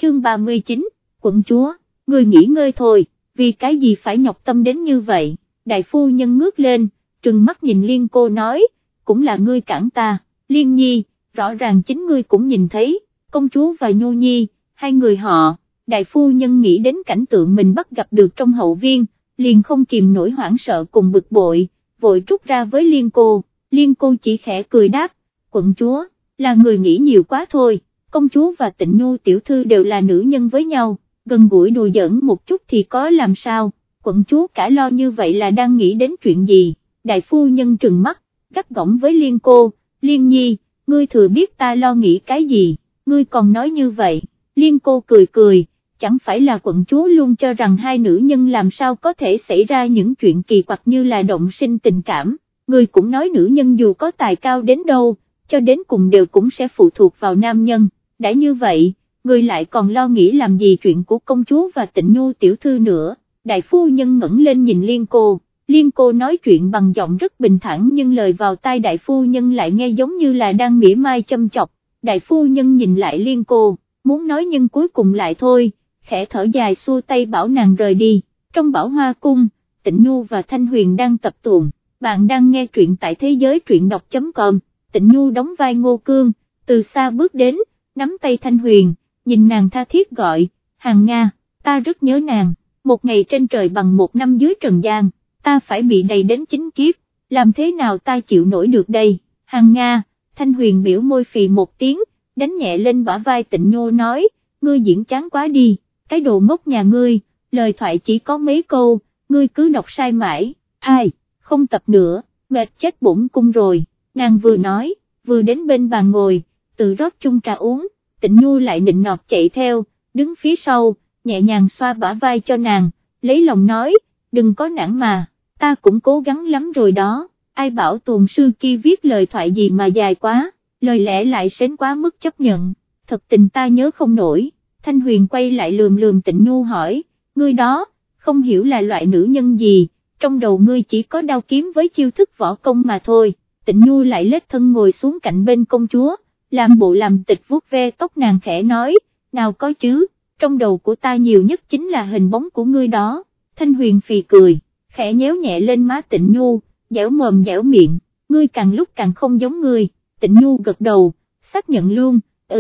chương 39, quận chúa, ngươi nghỉ ngơi thôi, vì cái gì phải nhọc tâm đến như vậy, đại phu nhân ngước lên, trừng mắt nhìn Liên cô nói, cũng là ngươi cản ta, Liên nhi, rõ ràng chính ngươi cũng nhìn thấy, công chúa và Nhu nhi, hai người họ, đại phu nhân nghĩ đến cảnh tượng mình bắt gặp được trong hậu viên, liền không kìm nổi hoảng sợ cùng bực bội, vội rút ra với Liên cô chỉ khẽ cười đáp, quận chúa, là người nghĩ nhiều quá thôi, công chúa và Tịnh Nhu tiểu thư đều là nữ nhân với nhau, gần gũi đùa giỡn một chút thì có làm sao, quận chúa cả lo như vậy là đang nghĩ đến chuyện gì, đại phu nhân trừng mắt, gắt gỏng với Liên cô, Liên nhi, ngươi thừa biết ta lo nghĩ cái gì, ngươi còn nói như vậy, Liên cô cười cười, chẳng phải là quận chúa luôn cho rằng hai nữ nhân làm sao có thể xảy ra những chuyện kỳ quặc như là động sinh tình cảm, ngươi cũng nói nữ nhân dù có tài cao đến đâu, cho đến cùng đều cũng sẽ phụ thuộc vào nam nhân, đã như vậy, ngươi lại còn lo nghĩ làm gì chuyện của công chúa và Tịnh Nhu tiểu thư nữa, đại phu nhân ngẩng lên nhìn Liên cô nói chuyện bằng giọng rất bình thản nhưng lời vào tai đại phu nhân lại nghe giống như là đang mỉa mai châm chọc, đại phu nhân nhìn lại Liên cô, muốn nói nhưng cuối cùng lại thôi, khẽ thở dài xua tay bảo nàng rời đi, trong Bảo Hoa cung, Tịnh Nhu và Thanh Huyền đang tập tuồng, bạn đang nghe truyện tại thế giới truyện đọc.com, Tịnh Nhu đóng vai Ngô Cương, từ xa bước đến, nắm tay Thanh Huyền, nhìn nàng tha thiết gọi, Hằng Nga, ta rất nhớ nàng, một ngày trên trời bằng một năm dưới trần gian, ta phải bị đầy đến 9 kiếp, làm thế nào ta chịu nổi được đây, Hằng Nga, Thanh Huyền biểu môi phì một tiếng, đánh nhẹ lên bả vai Tịnh Nhu nói, ngươi diễn chán quá đi, cái đồ ngốc nhà ngươi, lời thoại chỉ có mấy câu, ngươi cứ đọc sai mãi, ai, không tập nữa, mệt chết bổn cung rồi, nàng vừa nói, vừa đến bên bàn ngồi, tự rót chung trà uống, Tịnh Nhu lại nịnh nọt chạy theo, đứng phía sau, nhẹ nhàng xoa bả vai cho nàng, lấy lòng nói, đừng có nản mà, ta cũng cố gắng lắm rồi đó, ai bảo tuồng sư kia viết lời thoại gì mà dài quá, lời lẽ lại sến quá mức chấp nhận, thật tình ta nhớ không nổi. Thanh Huyền quay lại lườm Tịnh Nhu hỏi, ngươi đó, không hiểu là loại nữ nhân gì, trong đầu ngươi chỉ có đao kiếm với chiêu thức võ công mà thôi, Tịnh Nhu lại lết thân ngồi xuống cạnh bên công chúa, làm bộ làm tịch vuốt ve tóc nàng khẽ nói, nào có chứ, trong đầu của ta nhiều nhất chính là hình bóng của ngươi đó, Thanh Huyền phì cười, khẽ nhéo nhẹ lên má Tịnh Nhu, dẻo mồm dẻo miệng, ngươi càng lúc càng không giống ngươi, Tịnh Nhu gật đầu, xác nhận luôn,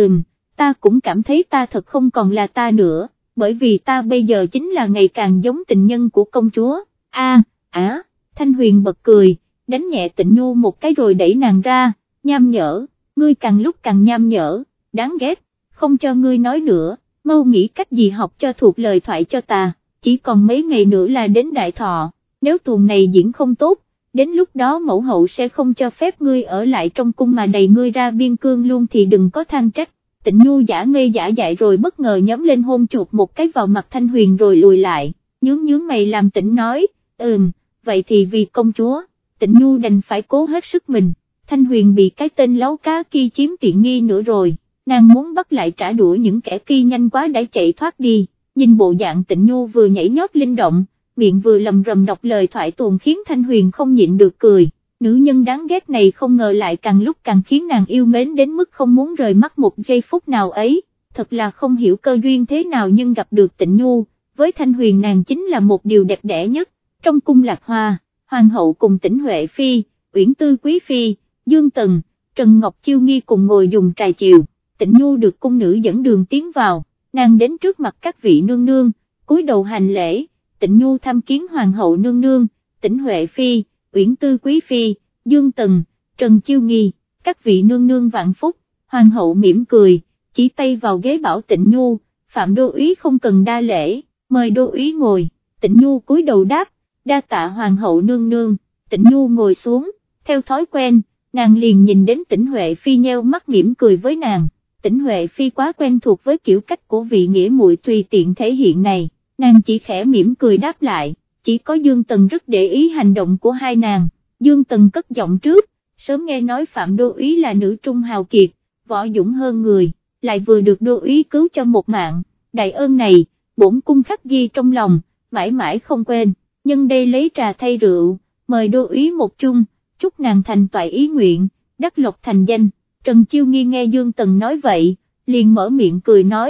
ta cũng cảm thấy ta thật không còn là ta nữa, bởi vì ta bây giờ chính là ngày càng giống tình nhân của công chúa, Thanh Huyền bật cười, đánh nhẹ Tịnh Nhu một cái rồi đẩy nàng ra, nham nhở, ngươi càng lúc càng nham nhở, đáng ghét, không cho ngươi nói nữa, mau nghĩ cách gì học cho thuộc lời thoại cho ta, chỉ còn mấy ngày nữa là đến đại thọ, nếu tuồng này diễn không tốt, đến lúc đó mẫu hậu sẽ không cho phép ngươi ở lại trong cung mà đẩy ngươi ra biên cương luôn thì đừng có than trách. Tịnh Nhu giả ngây giả dại rồi bất ngờ nhắm lên hôn chuột một cái vào mặt Thanh Huyền rồi lùi lại, nhướng mày làm Tịnh nói, vậy thì vì công chúa, Tịnh Nhu đành phải cố hết sức mình, Thanh Huyền bị cái tên láo cá kia chiếm tiện nghi nữa rồi, nàng muốn bắt lại trả đũa những kẻ kia nhanh quá đã chạy thoát đi, nhìn bộ dạng Tịnh Nhu vừa nhảy nhót linh động, miệng vừa lầm rầm đọc lời thoại tuồng khiến Thanh Huyền không nhịn được cười. Nữ nhân đáng ghét này không ngờ lại càng lúc càng khiến nàng yêu mến đến mức không muốn rời mắt một giây phút nào ấy, thật là không hiểu cơ duyên thế nào nhưng gặp được Tịnh Nhu, với Thanh Huyền nàng chính là một điều đẹp đẽ nhất, trong cung Lạc Hoa, Hoàng hậu cùng Tĩnh Huệ Phi, Uyển Tư Quý Phi, Dương Tần, Trần Ngọc Chiêu Nghi cùng ngồi dùng trà chiều, Tịnh Nhu được cung nữ dẫn đường tiến vào, nàng đến trước mặt các vị nương nương, cúi đầu hành lễ, Tịnh Nhu tham kiến Hoàng hậu nương nương, Tĩnh Huệ Phi, Uyển Tư Quý Phi, Dương Tần, Trần Chiêu Nghi, các vị nương nương vạn phúc, Hoàng hậu mỉm cười, chỉ tay vào ghế bảo Tịnh Nhu, Phạm đô úy không cần đa lễ, mời đô úy ngồi, Tịnh Nhu cúi đầu đáp, đa tạ Hoàng hậu nương nương, Tịnh Nhu ngồi xuống, theo thói quen, nàng liền nhìn đến Tĩnh Huệ Phi nheo mắt mỉm cười với nàng, Tĩnh Huệ Phi quá quen thuộc với kiểu cách của vị nghĩa muội tùy tiện thể hiện này, nàng chỉ khẽ mỉm cười đáp lại. Chỉ có Dương Tần rất để ý hành động của hai nàng, Dương Tần cất giọng trước, sớm nghe nói Phạm đô úy là nữ trung hào kiệt, võ dũng hơn người, lại vừa được đô úy cứu cho một mạng, đại ơn này, bổn cung khắc ghi trong lòng, mãi mãi không quên, nhân đây lấy trà thay rượu, mời đô úy một chung, chúc nàng thành toại ý nguyện, đắc lộc thành danh. Trần Chiêu Nghi nghe Dương Tần nói vậy, liền mở miệng cười nói,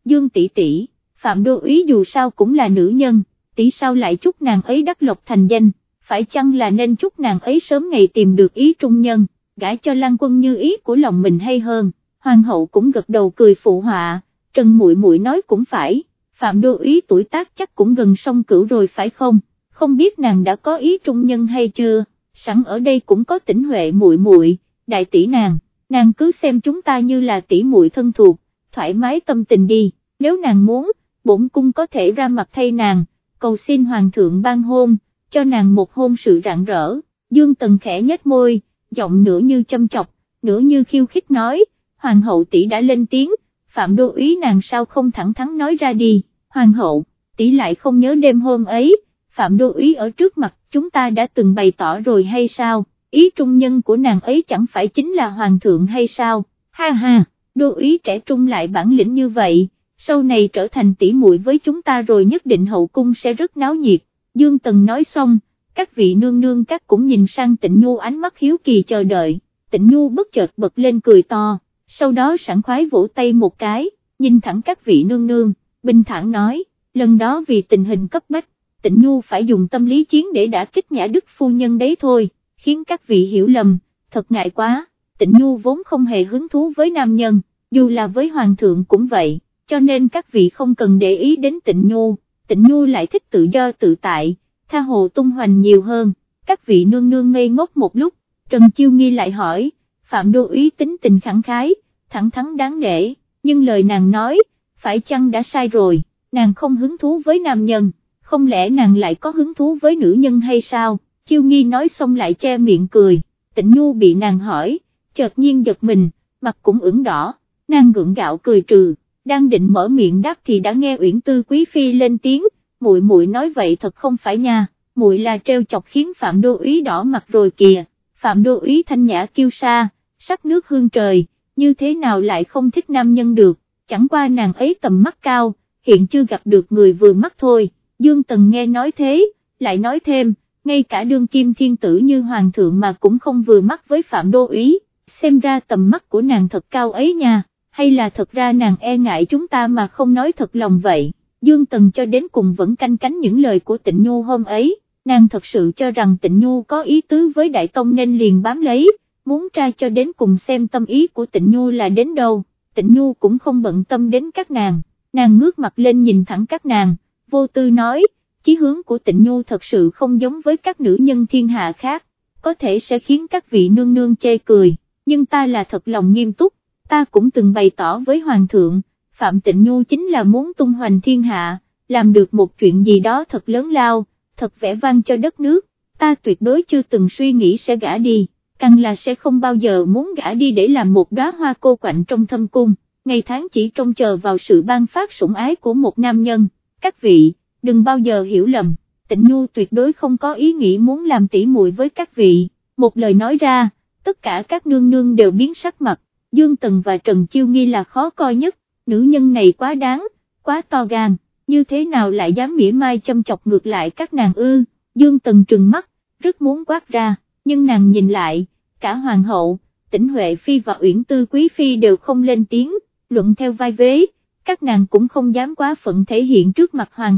Dương tỷ tỷ, Phạm Đô Úy dù sao cũng là nữ nhân, tỷ sao lại chúc nàng ấy đắc lộc thành danh, phải chăng là nên chúc nàng ấy sớm ngày tìm được ý trung nhân, gả cho Lăng Quân như ý của lòng mình hay hơn. Hoàng hậu cũng gật đầu cười phụ họa, Trần muội muội nói cũng phải, Phạm Đô Úy tuổi tác chắc cũng gần song cửu rồi phải không, không biết nàng đã có ý trung nhân hay chưa, sẵn ở đây cũng có Tĩnh Huệ muội muội, đại tỷ nàng cứ xem chúng ta như là tỷ muội thân thuộc, thoải mái tâm tình đi, nếu nàng muốn, bổn cung có thể ra mặt thay nàng, cầu xin hoàng thượng ban hôn, cho nàng một hôn sự rạng rỡ. Dương Tần khẽ nhếch môi, giọng nửa như châm chọc, nửa như khiêu khích nói, hoàng hậu tỷ đã lên tiếng, Phạm Đô Úy nàng sao không thẳng thắn nói ra đi, hoàng hậu, tỷ lại không nhớ đêm hôm ấy, Phạm Đô Úy ở trước mặt chúng ta đã từng bày tỏ rồi hay sao, ý trung nhân của nàng ấy chẳng phải chính là hoàng thượng hay sao, ha ha, Đô Úy trẻ trung lại bản lĩnh như vậy, sau này trở thành tỷ muội với chúng ta rồi nhất định hậu cung sẽ rất náo nhiệt. Dương Tần nói xong, các vị nương nương các cũng nhìn sang Tịnh Nhu ánh mắt hiếu kỳ chờ đợi, Tịnh Nhu bất chợt bật lên cười to, sau đó sảng khoái vỗ tay một cái, nhìn thẳng các vị nương nương, bình thản nói, lần đó vì tình hình cấp bách, Tịnh Nhu phải dùng tâm lý chiến để đả kích Nhã Đức phu nhân đấy thôi, khiến các vị hiểu lầm, thật ngại quá, Tịnh Nhu vốn không hề hứng thú với nam nhân, dù là với hoàng thượng cũng vậy, cho nên các vị không cần để ý đến Tịnh Nhu lại thích tự do tự tại, tha hồ tung hoành nhiều hơn, các vị nương nương ngây ngốc một lúc, Trần Chiêu Nghi lại hỏi, Phạm Đô Úy tính tình khẳng khái, thẳng thắn đáng nể, nhưng lời nàng nói, phải chăng đã sai rồi, nàng không hứng thú với nam nhân, không lẽ nàng lại có hứng thú với nữ nhân hay sao, Chiêu Nghi nói xong lại che miệng cười, Tịnh Nhu bị nàng hỏi, chợt nhiên giật mình, mặt cũng ửng đỏ, nàng gượng gạo cười trừ, đang định mở miệng đáp thì đã nghe Uyển Tư Quý Phi lên tiếng, muội muội nói vậy thật không phải nha, muội là trêu chọc khiến Phạm Đô Úy đỏ mặt rồi kìa, Phạm Đô Úy thanh nhã kiêu sa, sắc nước hương trời, như thế nào lại không thích nam nhân được, chẳng qua nàng ấy tầm mắt cao, hiện chưa gặp được người vừa mắt thôi. Dương Tần nghe nói thế, lại nói thêm, ngay cả đương kim thiên tử như hoàng thượng mà cũng không vừa mắt với Phạm Đô Úy, xem ra tầm mắt của nàng thật cao ấy nha, hay là thật ra nàng e ngại chúng ta mà không nói thật lòng vậy. Dương Tần cho đến cùng vẫn canh cánh những lời của Tịnh Nhu hôm ấy, nàng thật sự cho rằng Tịnh Nhu có ý tứ với Đại Tông nên liền bám lấy, muốn tra cho đến cùng xem tâm ý của Tịnh Nhu là đến đâu, Tịnh Nhu cũng không bận tâm đến các nàng ngước mặt lên nhìn thẳng các nàng, vô tư nói, chí hướng của Tịnh Nhu thật sự không giống với các nữ nhân thiên hạ khác, có thể sẽ khiến các vị nương nương chê cười, nhưng ta là thật lòng nghiêm túc, ta cũng từng bày tỏ với Hoàng thượng, Phạm Tịnh Nhu chính là muốn tung hoành thiên hạ, làm được một chuyện gì đó thật lớn lao, thật vẻ vang cho đất nước, ta tuyệt đối chưa từng suy nghĩ sẽ gả đi, càng là sẽ không bao giờ muốn gả đi để làm một đóa hoa cô quạnh trong thâm cung, ngày tháng chỉ trông chờ vào sự ban phát sủng ái của một nam nhân. Các vị, đừng bao giờ hiểu lầm, Tịnh Nhu tuyệt đối không có ý nghĩ muốn làm tỉ muội với các vị, một lời nói ra, tất cả các nương nương đều biến sắc mặt, Dương Tần và Trần Chiêu Nghi là khó coi nhất, nữ nhân này quá đáng, quá to gan, như thế nào lại dám mỉa mai châm chọc ngược lại các nàng ư, Dương Tần trừng mắt, rất muốn quát ra, nhưng nàng nhìn lại, cả Hoàng hậu, Tĩnh Huệ Phi và Uyển Tư Quý Phi đều không lên tiếng, luận theo vai vế, các nàng cũng không dám quá phận thể hiện trước mặt Hoàng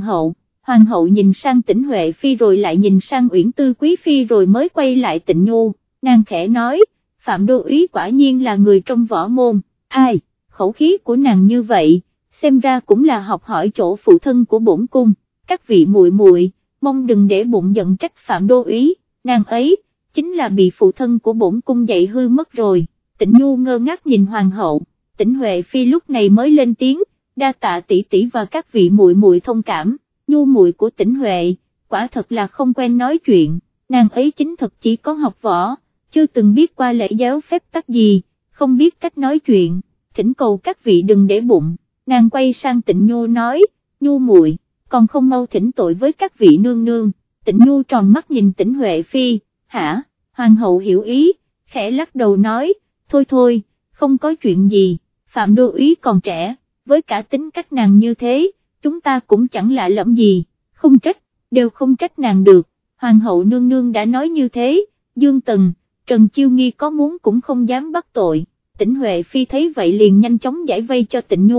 hậu nhìn sang Tĩnh Huệ Phi rồi lại nhìn sang Uyển Tư Quý Phi rồi mới quay lại Tịnh Nhu, nàng khẽ nói, Phạm Đô Úy quả nhiên là người trong võ môn, ai, khẩu khí của nàng như vậy, xem ra cũng là học hỏi chỗ phụ thân của bổn cung, các vị muội muội, mong đừng để bụng giận trách Phạm Đô Úy, nàng ấy, chính là bị phụ thân của bổn cung dạy hư mất rồi, Tịnh Nhu ngơ ngác nhìn Hoàng hậu, Tĩnh Huệ Phi lúc này mới lên tiếng, đa tạ tỷ tỷ và các vị muội muội thông cảm, Nhu muội của Tĩnh Huệ, quả thật là không quen nói chuyện, nàng ấy chính thật chỉ có học võ, chưa từng biết qua lễ giáo phép tắc gì, không biết cách nói chuyện, thỉnh cầu các vị đừng để bụng, nàng quay sang Tịnh Nhu nói, Nhu muội, còn không mau thỉnh tội với các vị nương nương, Tịnh Nhu tròn mắt nhìn Tĩnh Huệ Phi, hả, Hoàng hậu hiểu ý, khẽ lắc đầu nói, thôi, không có chuyện gì, Phạm Đô Úy còn trẻ, với cả tính cách nàng như thế, chúng ta cũng chẳng lạ lẫm gì, không trách, đều không trách nàng được, Hoàng hậu nương nương đã nói như thế, Dương Tần, Trần Chiêu Nghi có muốn cũng không dám bắt tội, Tĩnh Huệ Phi thấy vậy liền nhanh chóng giải vây cho Tịnh Nhu,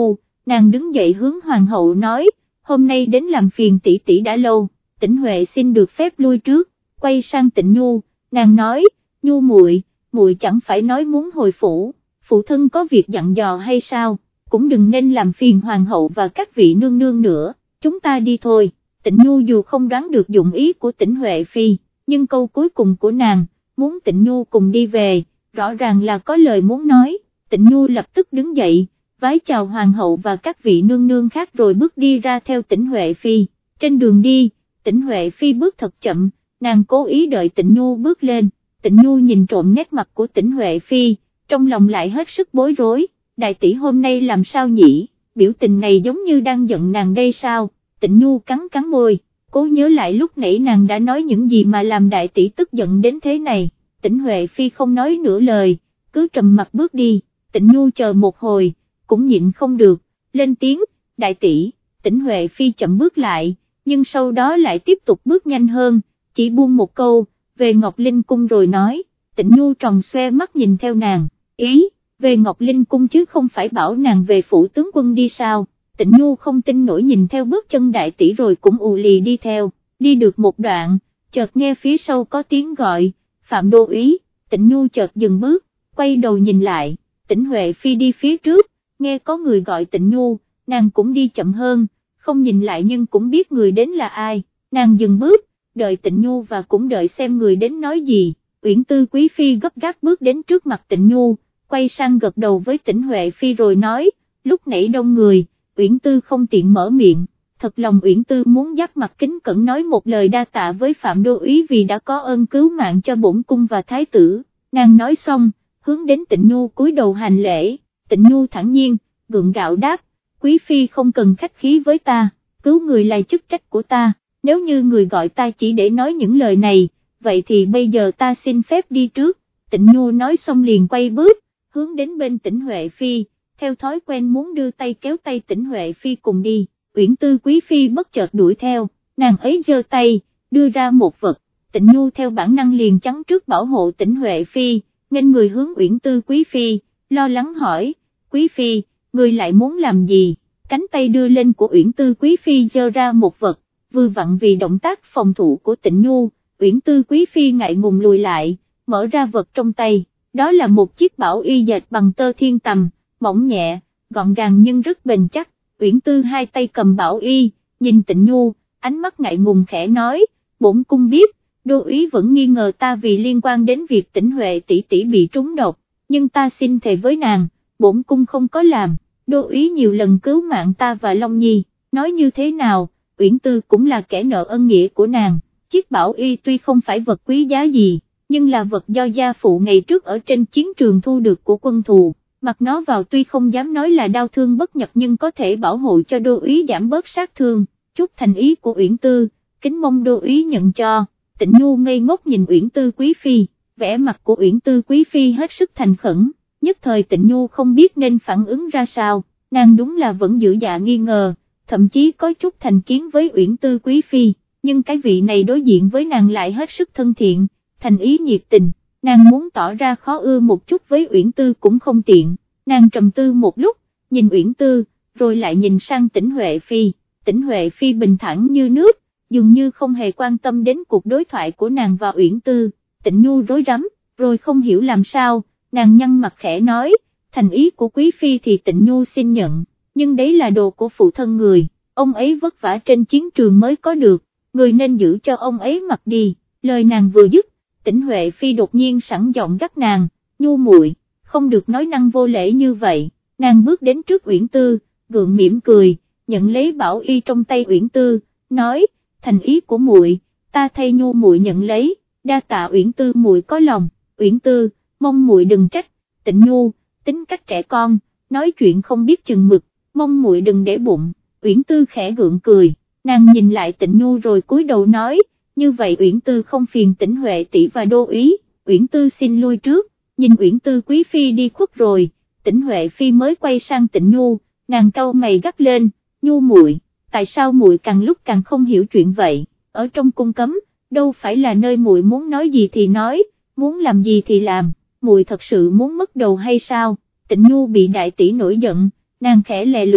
nàng đứng dậy hướng hoàng hậu nói, hôm nay đến làm phiền tỷ tỷ đã lâu, Tĩnh Huệ xin được phép lui trước, quay sang Tĩnh Nhu, nàng nói, Nhu muội, muội chẳng phải nói muốn hồi phủ, phụ thân có việc dặn dò hay sao, cũng đừng nên làm phiền hoàng hậu và các vị nương nương nữa, chúng ta đi thôi. Tĩnh Nhu dù không đoán được dụng ý của Tĩnh Huệ Phi, nhưng câu cuối cùng của nàng, muốn Tĩnh Nhu cùng đi về, rõ ràng là có lời muốn nói. Tĩnh Nhu lập tức đứng dậy, vái chào hoàng hậu và các vị nương nương khác rồi bước đi ra theo Tĩnh Huệ Phi. Trên đường đi, Tĩnh Huệ Phi bước thật chậm, nàng cố ý đợi Tĩnh Nhu bước lên. Tĩnh Nhu nhìn trộm nét mặt của Tĩnh Huệ Phi, trong lòng lại hết sức bối rối, đại tỷ hôm nay làm sao nhỉ, biểu tình này giống như đang giận nàng đây sao. Tĩnh Nhu cắn môi, cố nhớ lại lúc nãy nàng đã nói những gì mà làm đại tỷ tức giận đến thế này. Tĩnh Huệ Phi không nói nửa lời, cứ trầm mặt bước đi. Tĩnh Nhu chờ một hồi, cũng nhịn không được, lên tiếng, đại tỷ. Tĩnh Huệ Phi chậm bước lại, nhưng sau đó lại tiếp tục bước nhanh hơn, chỉ buông một câu, về Ngọc Linh Cung rồi nói. Tĩnh Nhu tròn xoe mắt nhìn theo nàng, ý, về Ngọc Linh Cung chứ không phải bảo nàng về phủ tướng quân đi sao. Tĩnh Nhu không tin nổi nhìn theo bước chân đại tỷ rồi cũng ù lì đi theo, đi được một đoạn, chợt nghe phía sau có tiếng gọi, Phạm đô úy. Tĩnh Nhu chợt dừng bước, quay đầu nhìn lại, Tĩnh Huệ Phi đi phía trước, nghe có người gọi Tĩnh Nhu, nàng cũng đi chậm hơn, không nhìn lại nhưng cũng biết người đến là ai, nàng dừng bước, đợi Tĩnh Nhu và cũng đợi xem người đến nói gì. Uyển Tư Quý Phi gấp gáp bước đến trước mặt Tĩnh Nhu, quay sang gật đầu với Tĩnh Huệ Phi rồi nói, lúc nãy đông người, Uyển Tư không tiện mở miệng, thật lòng Uyển Tư muốn giáp mặt kính cẩn nói một lời đa tạ với Phạm đô úy vì đã có ơn cứu mạng cho bổn cung và thái tử. Nàng nói xong, hướng đến Tĩnh Nhu cúi đầu hành lễ. Tĩnh Nhu thản nhiên, gượng gạo đáp, Quý Phi không cần khách khí với ta, cứu người là chức trách của ta, nếu như người gọi ta chỉ để nói những lời này, vậy thì bây giờ ta xin phép đi trước. Tĩnh Nhu nói xong liền quay bước, hướng đến bên Tĩnh Huệ Phi, theo thói quen muốn đưa tay kéo tay Tĩnh Huệ Phi cùng đi. Uyển Tư Quý Phi bất chợt đuổi theo, nàng ấy giơ tay, đưa ra một vật, Tĩnh Nhu theo bản năng liền chắn trước bảo hộ Tĩnh Huệ Phi, nghênh người hướng Uyển Tư Quý Phi, lo lắng hỏi, Quý Phi, người lại muốn làm gì? Cánh tay đưa lên của Uyển Tư Quý Phi giơ ra một vật, vừa vặn vì động tác phòng thủ của Tĩnh Nhu, Uyển Tư Quý Phi ngại ngùng lùi lại, mở ra vật trong tay, đó là một chiếc bảo y dệt bằng tơ thiên tầm, mỏng nhẹ, gọn gàng nhưng rất bền chắc. Uyển Tư hai tay cầm bảo y, nhìn Tĩnh Nhu, ánh mắt ngại ngùng khẽ nói, bổn cung biết, đô úy vẫn nghi ngờ ta vì liên quan đến việc Tĩnh Huệ tỷ tỷ bị trúng độc, nhưng ta xin thề với nàng, bổn cung không có làm, đô úy nhiều lần cứu mạng ta và Long Nhi, nói như thế nào, Uyển Tư cũng là kẻ nợ ân nghĩa của nàng. Chiếc bảo y tuy không phải vật quý giá gì, nhưng là vật do gia phụ ngày trước ở trên chiến trường thu được của quân thù. Mặc nó vào tuy không dám nói là đau thương bất nhập nhưng có thể bảo hộ cho đô úy giảm bớt sát thương, chút thành ý của Uyển Tư, kính mong đô úy nhận cho. Tĩnh Nhu ngây ngốc nhìn Uyển Tư Quý Phi, vẻ mặt của Uyển Tư Quý Phi hết sức thành khẩn, nhất thời Tĩnh Nhu không biết nên phản ứng ra sao, nàng đúng là vẫn giữ dạ nghi ngờ, thậm chí có chút thành kiến với Uyển Tư Quý Phi, nhưng cái vị này đối diện với nàng lại hết sức thân thiện, thành ý nhiệt tình. Nàng muốn tỏ ra khó ưa một chút với Uyển Tư cũng không tiện, nàng trầm tư một lúc, nhìn Uyển Tư, rồi lại nhìn sang Tĩnh Huệ Phi. Tĩnh Huệ Phi bình thản như nước, dường như không hề quan tâm đến cuộc đối thoại của nàng và Uyển Tư. Tĩnh Nhu rối rắm, rồi không hiểu làm sao, nàng nhăn mặt khẽ nói, thành ý của Quý Phi thì Tĩnh Nhu xin nhận, nhưng đấy là đồ của phụ thân người, ông ấy vất vả trên chiến trường mới có được, người nên giữ cho ông ấy mặc đi. Lời nàng vừa dứt, Tĩnh Huệ Phi đột nhiên sẵn giọng gắt nàng, Nhu muội, không được nói năng vô lễ như vậy. Nàng bước đến trước Uyển Tư, gượng mỉm cười, nhận lấy bảo y trong tay Uyển Tư, nói, thành ý của muội, ta thay Nhu muội nhận lấy, đa tạ Uyển Tư muội có lòng. Uyển Tư, mong muội đừng trách. Tĩnh Nhu, tính cách trẻ con, nói chuyện không biết chừng mực, mong muội đừng để bụng. Uyển Tư khẽ gượng cười, nàng nhìn lại Tĩnh Nhu rồi cúi đầu nói, như vậy Uyển Tư không phiền Tĩnh Huệ tỷ và đô úy, Uyển Tư xin lui trước. Nhìn Uyển Tư Quý Phi đi khuất rồi, Tĩnh Huệ Phi mới quay sang Tĩnh Nhu, nàng cau mày gắt lên, Nhu muội, tại sao muội càng lúc càng không hiểu chuyện vậy, ở trong cung cấm, đâu phải là nơi muội muốn nói gì thì nói, muốn làm gì thì làm, muội thật sự muốn mất đầu hay sao? Tĩnh Nhu bị đại tỷ nổi giận, nàng khẽ lè lưỡi,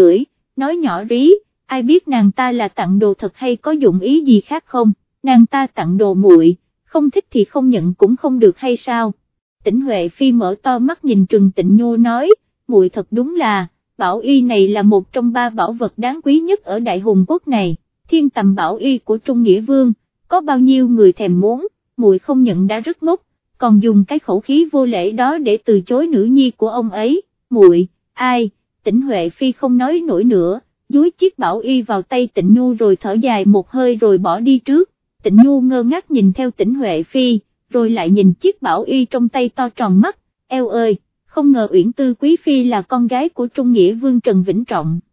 nói nhỏ rí, ai biết nàng ta là tặng đồ thật hay có dụng ý gì khác không, nàng ta tặng đồ muội, không thích thì không nhận cũng không được hay sao. Tĩnh Huệ Phi mở to mắt nhìn Trừng Tịnh Nhu nói, muội thật đúng là, bảo y này là một trong 3 bảo vật đáng quý nhất ở Đại Hùng Quốc này, thiên tầm bảo y của Trung Nghĩa Vương, có bao nhiêu người thèm muốn, muội không nhận đã rất ngốc, còn dùng cái khẩu khí vô lễ đó để từ chối nữ nhi của ông ấy, muội, ai, Tĩnh Huệ Phi không nói nổi nữa, dúi chiếc bảo y vào tay Tịnh Nhu rồi thở dài một hơi rồi bỏ đi trước. Tịnh Nhu ngơ ngác nhìn theo Tĩnh Huệ Phi, rồi lại nhìn chiếc bảo y trong tay to tròn mắt, eo ơi, không ngờ Uyển Tư Quý Phi là con gái của Trung Nghĩa Vương Trần Vĩnh Trọng.